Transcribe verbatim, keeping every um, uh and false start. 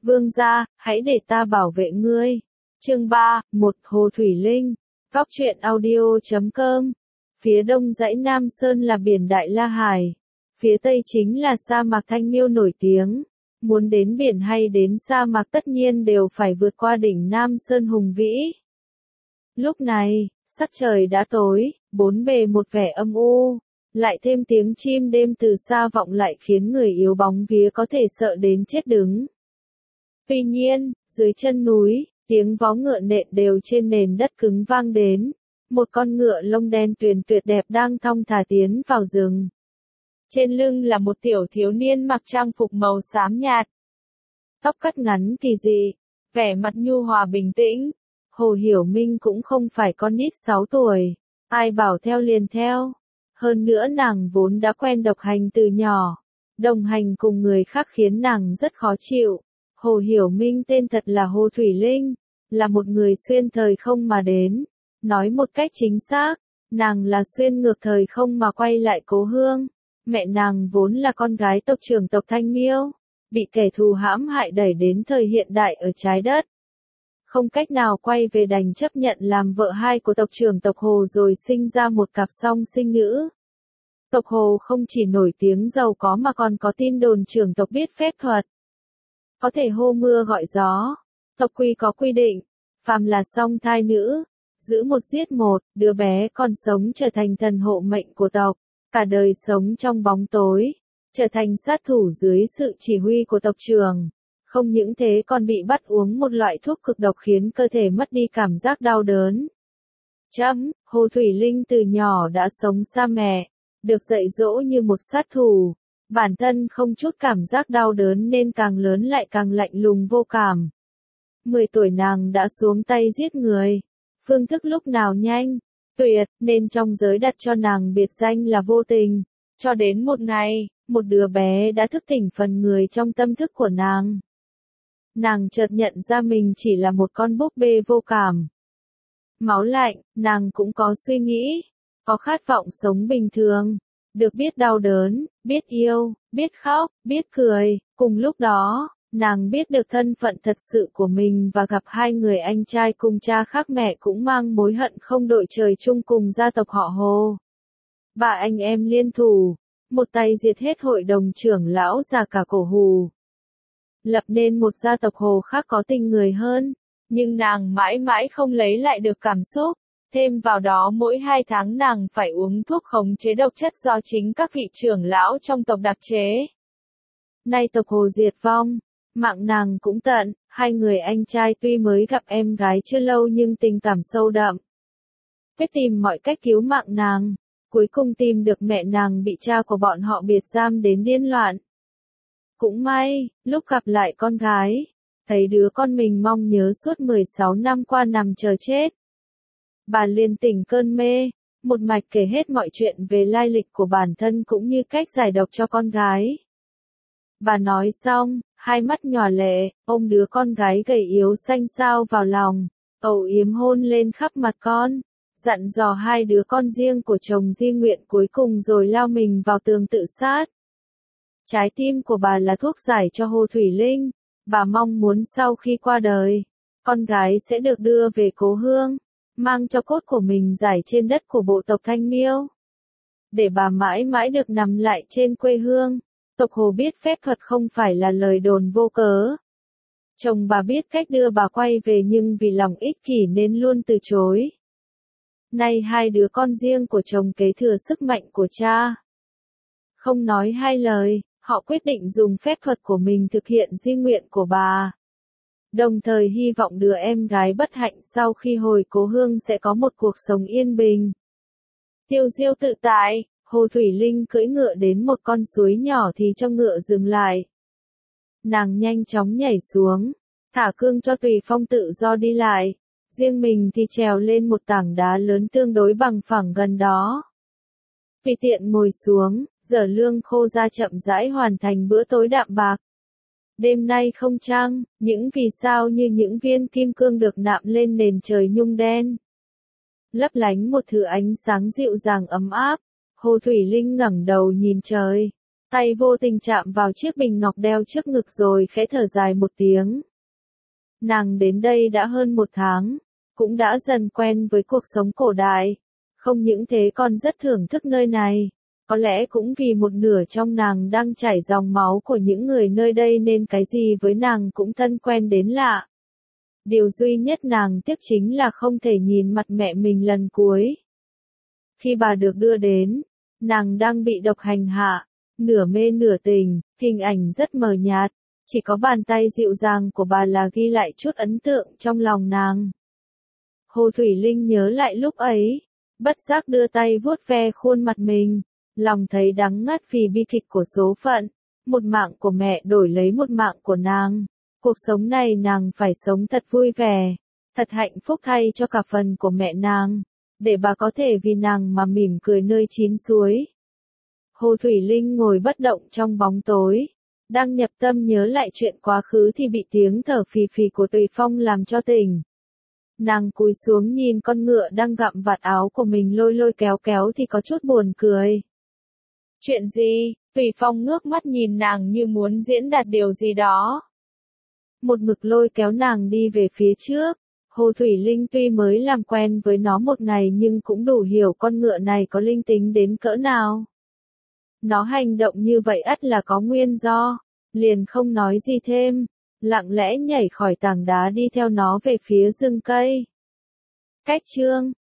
Vương gia, hãy để ta bảo vệ ngươi. Chương ba, một Hồ Thủy Linh. Góc truyện audio chấm com. Phía đông dãy Nam Sơn là biển Đại La Hải. Phía tây chính là sa mạc Thanh Miêu nổi tiếng. Muốn đến biển hay đến sa mạc tất nhiên đều phải vượt qua đỉnh Nam Sơn hùng vĩ. Lúc này, sắc trời đã tối, bốn bề một vẻ âm u. Lại thêm tiếng chim đêm từ xa vọng lại khiến người yếu bóng vía có thể sợ đến chết đứng. Tuy nhiên, dưới chân núi, tiếng vó ngựa nện đều trên nền đất cứng vang đến. Một con ngựa lông đen tuyền tuyệt đẹp đang thong thả tiến vào rừng. Trên lưng là một tiểu thiếu niên mặc trang phục màu xám nhạt. Tóc cắt ngắn kỳ dị, vẻ mặt nhu hòa bình tĩnh. Hồ Hiểu Minh cũng không phải con nít sáu tuổi, ai bảo theo liền theo. Hơn nữa nàng vốn đã quen độc hành từ nhỏ, đồng hành cùng người khác khiến nàng rất khó chịu. Hồ Hiểu Minh tên thật là Hồ Thủy Linh, là một người xuyên thời không mà đến. Nói một cách chính xác, nàng là xuyên ngược thời không mà quay lại cố hương. Mẹ nàng vốn là con gái tộc trưởng tộc Thanh Miêu, bị kẻ thù hãm hại đẩy đến thời hiện đại ở trái đất. Không cách nào quay về đành chấp nhận làm vợ hai của tộc trưởng tộc Hồ rồi sinh ra một cặp song sinh nữ. Tộc Hồ không chỉ nổi tiếng giàu có mà còn có tin đồn trưởng tộc biết phép thuật. Có thể hô mưa gọi gió. Tộc quy có quy định, phàm là song thai nữ, giữ một giết một, đứa bé còn sống trở thành thần hộ mệnh của tộc, cả đời sống trong bóng tối, trở thành sát thủ dưới sự chỉ huy của tộc trưởng. Không những thế còn bị bắt uống một loại thuốc cực độc khiến cơ thể mất đi cảm giác đau đớn. Chấm, Hồ Thủy Linh từ nhỏ đã sống xa mẹ, được dạy dỗ như một sát thủ. Bản thân không chút cảm giác đau đớn nên càng lớn lại càng lạnh lùng vô cảm. Mười tuổi nàng đã xuống tay giết người. Phương thức lúc nào nhanh, tuyệt, nên trong giới đặt cho nàng biệt danh là vô tình. Cho đến một ngày, một đứa bé đã thức tỉnh phần người trong tâm thức của nàng. Nàng chợt nhận ra mình chỉ là một con búp bê vô cảm. Máu lạnh, nàng cũng có suy nghĩ, có khát vọng sống bình thường. Được biết đau đớn, biết yêu, biết khóc, biết cười. Cùng lúc đó, nàng biết được thân phận thật sự của mình và gặp hai người anh trai cùng cha khác mẹ cũng mang mối hận không đội trời chung cùng gia tộc họ Hồ. Ba anh em liên thủ, một tay diệt hết hội đồng trưởng lão già cả cổ Hù. Lập nên một gia tộc Hồ khác có tình người hơn, nhưng nàng mãi mãi không lấy lại được cảm xúc. Thêm vào đó mỗi hai tháng nàng phải uống thuốc khống chế độc chất do chính các vị trưởng lão trong tộc đặc chế. Nay tộc Hồ diệt vong, mạng nàng cũng tận, hai người anh trai tuy mới gặp em gái chưa lâu nhưng tình cảm sâu đậm. Quyết tìm mọi cách cứu mạng nàng, cuối cùng tìm được mẹ nàng bị cha của bọn họ biệt giam đến điên loạn. Cũng may, lúc gặp lại con gái, thấy đứa con mình mong nhớ suốt mười sáu năm qua nằm chờ chết. Bà liền tỉnh cơn mê, một mạch kể hết mọi chuyện về lai lịch của bản thân cũng như cách giải độc cho con gái. Bà nói xong, hai mắt nhòa lệ, ôm đứa con gái gầy yếu xanh xao vào lòng, âu yếm hôn lên khắp mặt con, dặn dò hai đứa con riêng của chồng di nguyện cuối cùng rồi lao mình vào tường tự sát. Trái tim của bà là thuốc giải cho Hồ Thủy Linh, bà mong muốn sau khi qua đời, con gái sẽ được đưa về cố hương, mang cho cốt của mình rải trên đất của bộ tộc Thanh Miêu. Để bà mãi mãi được nằm lại trên quê hương. Tộc Hồ biết phép thuật không phải là lời đồn vô cớ. Chồng bà biết cách đưa bà quay về nhưng vì lòng ích kỷ nên luôn từ chối. Nay hai đứa con riêng của chồng kế thừa sức mạnh của cha. Không nói hai lời, họ quyết định dùng phép thuật của mình thực hiện di nguyện của bà. Đồng thời hy vọng đứa em gái bất hạnh sau khi hồi cố hương sẽ có một cuộc sống yên bình. Tiêu diêu tự tại, Hồ Thủy Linh cưỡi ngựa đến một con suối nhỏ thì cho ngựa dừng lại. Nàng nhanh chóng nhảy xuống, thả cương cho Tùy Phong tự do đi lại, riêng mình thì trèo lên một tảng đá lớn tương đối bằng phẳng gần đó. Tùy tiện ngồi xuống, giở lương khô ra chậm rãi hoàn thành bữa tối đạm bạc. Đêm nay không trăng, những vì sao như những viên kim cương được nạm lên nền trời nhung đen. Lấp lánh một thứ ánh sáng dịu dàng ấm áp, Hồ Thủy Linh ngẩng đầu nhìn trời. tay vô tình chạm vào chiếc bình ngọc đeo trước ngực rồi khẽ thở dài một tiếng. Nàng đến đây đã hơn một tháng, cũng đã dần quen với cuộc sống cổ đại. Không những thế còn rất thưởng thức nơi này. Có lẽ cũng vì một nửa trong nàng đang chảy dòng máu của những người nơi đây nên cái gì với nàng cũng thân quen đến lạ. Điều duy nhất nàng tiếc chính là không thể nhìn mặt mẹ mình lần cuối. Khi bà được đưa đến, nàng đang bị độc hành hạ, nửa mê nửa tỉnh, hình ảnh rất mờ nhạt, chỉ có bàn tay dịu dàng của bà là ghi lại chút ấn tượng trong lòng nàng. Hồ Thủy Linh nhớ lại lúc ấy, bất giác đưa tay vuốt ve khuôn mặt mình, lòng thấy đắng ngắt vì bi kịch của số phận, một mạng của mẹ đổi lấy một mạng của nàng. Cuộc sống này nàng phải sống thật vui vẻ, thật hạnh phúc thay cho cả phần của mẹ nàng, để bà có thể vì nàng mà mỉm cười nơi chín suối. Hồ Thủy Linh ngồi bất động trong bóng tối, đang nhập tâm nhớ lại chuyện quá khứ thì bị tiếng thở phì phì của Tùy Phong làm cho tỉnh. Nàng cúi xuống nhìn con ngựa đang gặm vạt áo của mình lôi lôi kéo kéo thì có chút buồn cười. Chuyện gì? Tùy Phong ngước mắt nhìn nàng như muốn diễn đạt điều gì đó. Một mực lôi kéo nàng đi về phía trước. Hồ Thủy Linh tuy mới làm quen với nó một ngày nhưng cũng đủ hiểu con ngựa này có linh tính đến cỡ nào. Nó hành động như vậy ắt là có nguyên do, liền không nói gì thêm, lặng lẽ nhảy khỏi tảng đá đi theo nó về phía rừng cây. Cách chương